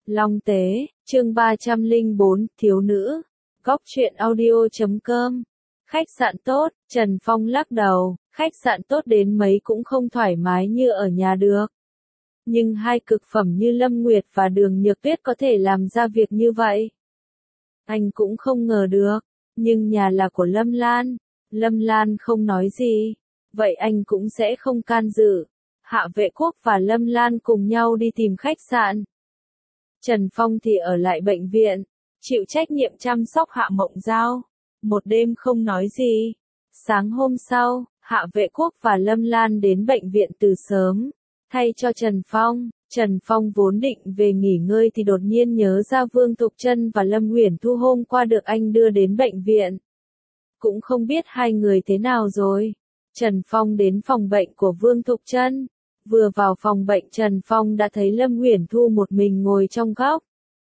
Long Tế, chương 304, thiếu nữ. Góc truyện audio.com. Khách sạn tốt, Trần Phong lắc đầu, khách sạn tốt đến mấy cũng không thoải mái như ở nhà được. Nhưng hai cực phẩm như Lâm Nguyệt và Đường Nhược Tuyết có thể làm ra việc như vậy. Anh cũng không ngờ được, nhưng nhà là của Lâm Lan. Lâm Lan không nói gì, vậy anh cũng sẽ không can dự. Hạ Vệ Quốc và Lâm Lan cùng nhau đi tìm khách sạn. Trần Phong thì ở lại bệnh viện, chịu trách nhiệm chăm sóc Hạ Mộng Giao. Một đêm không nói gì. Sáng hôm sau, Hạ Vệ Quốc và Lâm Lan đến bệnh viện từ sớm, thay cho Trần Phong. Trần Phong vốn định về nghỉ ngơi thì đột nhiên nhớ ra Vương Thục Trân và Lâm Uyển Thu hôm qua được anh đưa đến bệnh viện. Cũng không biết hai người thế nào rồi. Trần Phong đến phòng bệnh của Vương Thục Trân. Vừa vào phòng bệnh Trần Phong đã thấy Lâm Uyển Thu một mình ngồi trong góc.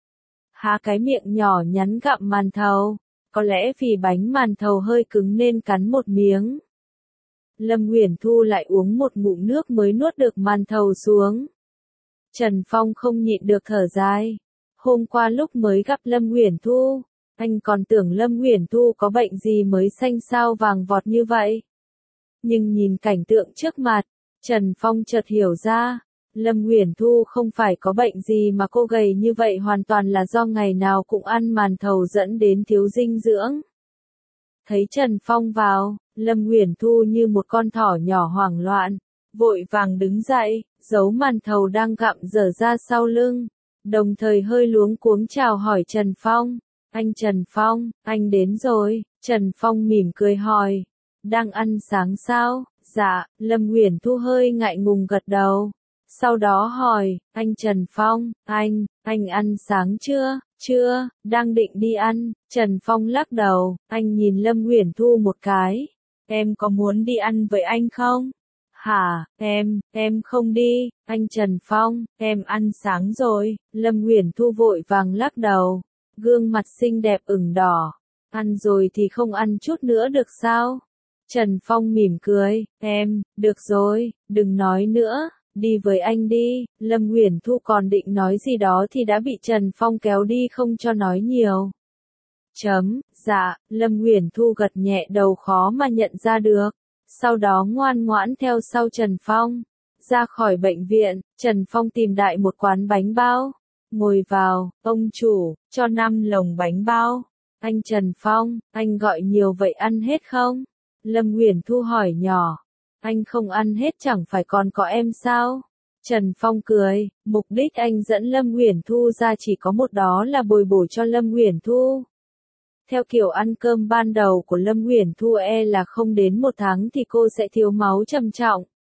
Há cái miệng nhỏ nhắn gặm màn thầu. Có lẽ vì bánh màn thầu hơi cứng nên cắn một miếng. Lâm Uyển Thu lại uống một ngụm nước mới nuốt được màn thầu xuống. Trần Phong không nhịn được thở dài. Hôm qua lúc mới gặp Lâm Uyển Thu, anh còn tưởng Lâm Uyển Thu có bệnh gì mới xanh xao vàng vọt như vậy. Nhưng nhìn cảnh tượng trước mặt, Trần Phong chợt hiểu ra, Lâm Uyển Thu không phải có bệnh gì mà cô gầy như vậy hoàn toàn là do ngày nào cũng ăn màn thầu dẫn đến thiếu dinh dưỡng. Thấy Trần Phong vào, Lâm Uyển Thu như một con thỏ nhỏ hoảng loạn, vội vàng đứng dậy, giấu màn thầu đang gặm dở ra sau lưng, đồng thời hơi luống cuống chào hỏi Trần Phong. Anh Trần Phong, anh đến rồi. Trần Phong mỉm cười hỏi, đang ăn sáng sao? Dạ, Lâm Uyển Thu hơi ngại ngùng gật đầu. Sau đó hỏi, anh Trần Phong, anh ăn sáng chưa? Chưa, đang định đi ăn. Trần Phong lắc đầu, anh nhìn Lâm Uyển Thu một cái. Em có muốn đi ăn với anh không? Hả, em không đi, anh Trần Phong, em ăn sáng rồi. Lâm Uyển Thu vội vàng lắc đầu, gương mặt xinh đẹp ửng đỏ. Ăn rồi thì không ăn chút nữa được sao? Trần Phong mỉm cười, được rồi, đừng nói nữa, đi với anh đi. Lâm Uyển Thu còn định nói gì đó thì đã bị Trần Phong kéo đi không cho nói nhiều. Dạ, Lâm Uyển Thu gật nhẹ đầu khó mà nhận ra được. Sau đó ngoan ngoãn theo sau Trần Phong. Ra khỏi bệnh viện, Trần Phong tìm đại một quán bánh bao. Ngồi vào, ông chủ, cho 5 lồng bánh bao. Anh Trần Phong, anh gọi nhiều vậy ăn hết không? Lâm Uyển Thu hỏi nhỏ. Anh không ăn hết chẳng phải còn có em sao? Trần Phong cười, mục đích anh dẫn Lâm Uyển Thu ra chỉ có một, đó là bồi bổ cho Lâm Uyển Thu. Theo kiểu ăn cơm ban đầu của Lâm Uyển Thu là không đến 1 tháng thì cô sẽ thiếu máu trầm trọng.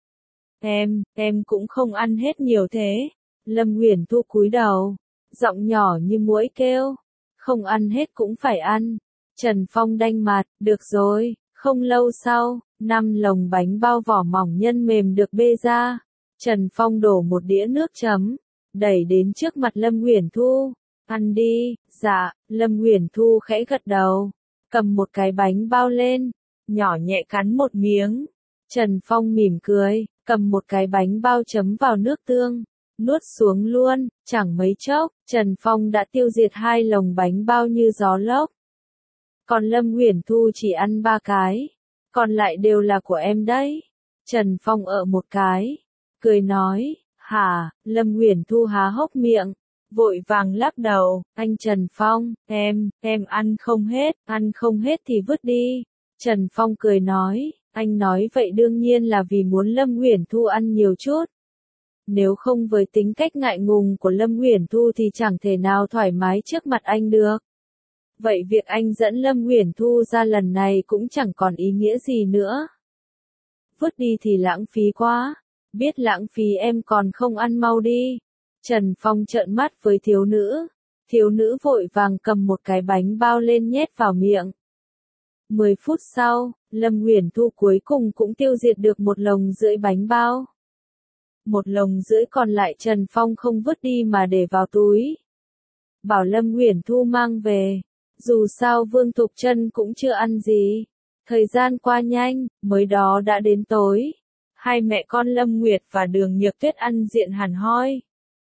Em cũng không ăn hết nhiều thế. Lâm Uyển Thu cúi đầu, giọng nhỏ như muỗi kêu. Không ăn hết cũng phải ăn. Trần Phong đanh mặt, được rồi. Không lâu sau, 5 lồng bánh bao vỏ mỏng nhân mềm được bê ra. Trần Phong đổ một đĩa nước chấm, đẩy đến trước mặt Lâm Uyển Thu. Ăn đi. Dạ, Lâm Uyển Thu khẽ gật đầu, cầm một cái bánh bao lên, nhỏ nhẹ cắn một miếng. Trần Phong mỉm cười, cầm một cái bánh bao chấm vào nước tương, nuốt xuống luôn. Chẳng mấy chốc, Trần Phong đã tiêu diệt 2 lồng bánh bao như gió lốc. Còn Lâm Uyển Thu chỉ ăn 3 cái, còn lại đều là của em đấy. Trần Phong ở một cái, cười nói, hả? Lâm Uyển Thu há hốc miệng, vội vàng lắc đầu, anh Trần Phong, em ăn không hết thì vứt đi. Trần Phong cười nói, anh nói vậy đương nhiên là vì muốn Lâm Uyển Thu ăn nhiều chút. Nếu không với tính cách ngại ngùng của Lâm Uyển Thu thì chẳng thể nào thoải mái trước mặt anh được. Vậy việc anh dẫn Lâm Uyển Thu ra lần này cũng chẳng còn ý nghĩa gì nữa. Vứt đi thì lãng phí quá. Biết lãng phí em còn không ăn mau đi. Trần Phong trợn mắt với thiếu nữ. Thiếu nữ vội vàng cầm một cái bánh bao lên nhét vào miệng. 10 phút sau, Lâm Uyển Thu cuối cùng cũng tiêu diệt được 1,5 lồng bánh bao. 1,5 lồng còn lại Trần Phong không vứt đi mà để vào túi. Bảo Lâm Uyển Thu mang về. Dù sao Vương Thục Trân cũng chưa ăn gì. Thời gian qua nhanh, mới đó đã đến tối. Hai mẹ con Lâm Nguyệt và Đường Nhược Tuyết ăn diện hẳn hoi.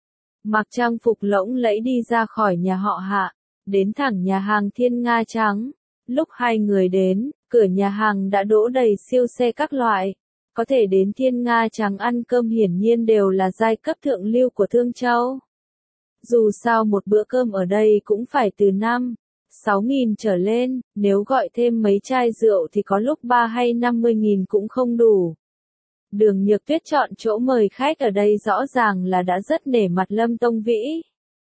mặc trang phục lộng lẫy đi ra khỏi nhà họ Hạ, đến thẳng nhà hàng Thiên Nga Trắng. Lúc hai người đến, cửa nhà hàng đã đỗ đầy siêu xe các loại. Có thể đến Thiên Nga Trắng ăn cơm hiển nhiên đều là giai cấp thượng lưu của Thương Châu. Dù sao một bữa cơm ở đây cũng phải từ 5-6 nghìn trở lên, nếu gọi thêm mấy chai rượu thì có lúc 3 hay 50.000 cũng không đủ. Đường Nhược Tuyết chọn chỗ mời khách ở đây rõ ràng là đã rất nể mặt Lâm Tông Vĩ.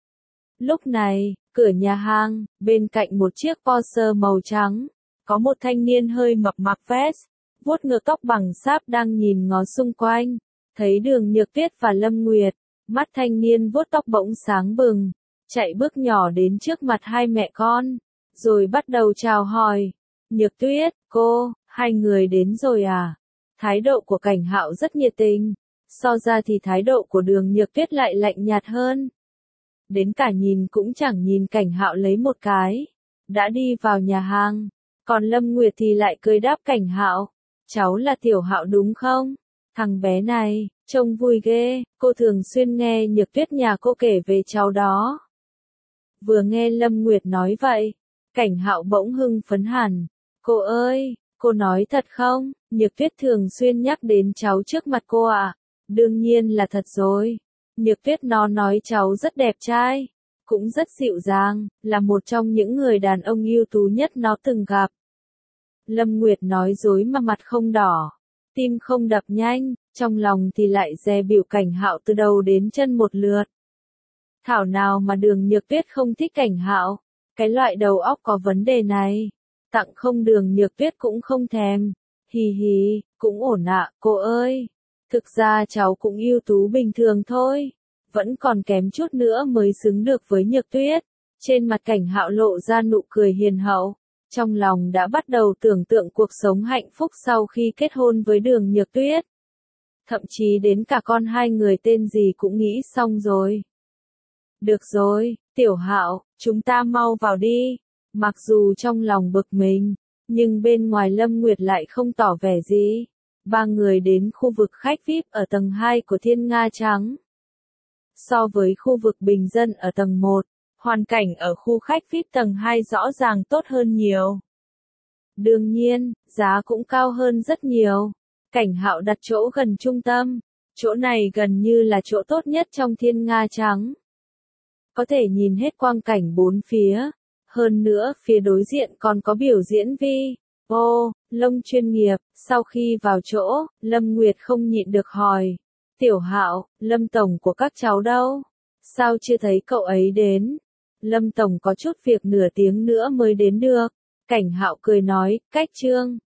Lúc này, cửa nhà hàng, bên cạnh một chiếc Porsche màu trắng, có một thanh niên hơi mập mặc vest, vuốt ngược tóc bằng sáp đang nhìn ngó xung quanh. Thấy Đường Nhược Tuyết và Lâm Nguyệt, mắt thanh niên vuốt tóc bỗng sáng bừng, chạy bước nhỏ đến trước mặt hai mẹ con, rồi bắt đầu chào hỏi. Nhược Tuyết, cô, hai người đến rồi à? Thái độ của Cảnh Hạo rất nhiệt tình, so ra thì thái độ của Đường Nhược Tuyết lại lạnh nhạt hơn. Đến cả nhìn cũng chẳng nhìn Cảnh Hạo lấy một cái, đã đi vào nhà hàng. Còn Lâm Nguyệt thì lại cười đáp Cảnh Hạo, cháu là Tiểu Hạo đúng không? Thằng bé này, trông vui ghê, cô thường xuyên nghe Nhược Tuyết nhà cô kể về cháu đó. Vừa nghe Lâm Nguyệt nói vậy, Cảnh Hạo bỗng hưng phấn hẳn. Cô ơi, cô nói thật không? Nhược Tuyết thường xuyên nhắc đến cháu trước mặt cô ạ. Đương nhiên là thật rồi. Nhược Tuyết nó nói cháu rất đẹp trai, cũng rất dịu dàng, là một trong những người đàn ông ưu tú nhất nó từng gặp. Lâm Nguyệt nói dối mà mặt không đỏ, tim không đập nhanh, trong lòng thì lại dè bỉu Cảnh Hạo từ đầu đến chân một lượt. Thảo nào mà Đường Nhược Tuyết không thích Cảnh Hạo, cái loại đầu óc có vấn đề này. Tặng không Đường Nhược Tuyết cũng không thèm. Hì hì, cũng ổn ạ, cô ơi. Thực ra cháu cũng ưu tú bình thường thôi, vẫn còn kém chút nữa mới xứng được với Nhược Tuyết. Trên mặt Cảnh Hạo lộ ra nụ cười hiền hậu, trong lòng đã bắt đầu tưởng tượng cuộc sống hạnh phúc sau khi kết hôn với Đường Nhược Tuyết. Thậm chí đến cả con hai người tên gì cũng nghĩ xong rồi. Được rồi, Tiểu Hạo, chúng ta mau vào đi. Mặc dù trong lòng bực mình, nhưng bên ngoài Lâm Nguyệt lại không tỏ vẻ gì. Ba người đến khu vực khách VIP ở tầng 2 của Thiên Nga Trắng. So với khu vực bình dân ở tầng 1, hoàn cảnh ở khu khách VIP tầng 2 rõ ràng tốt hơn nhiều. Đương nhiên, giá cũng cao hơn rất nhiều. Cảnh Hạo đặt chỗ gần trung tâm, chỗ này gần như là chỗ tốt nhất trong Thiên Nga Trắng. Có thể nhìn hết quang cảnh bốn phía. Hơn nữa, phía đối diện còn có biểu diễn lông chuyên nghiệp. Sau khi vào chỗ, Lâm Nguyệt không nhịn được hỏi. Tiểu Hạo, Lâm Tổng của các cháu đâu? Sao chưa thấy cậu ấy đến? Lâm Tổng có chút việc nửa tiếng nữa mới đến được. Cảnh Hạo cười nói, cách Trương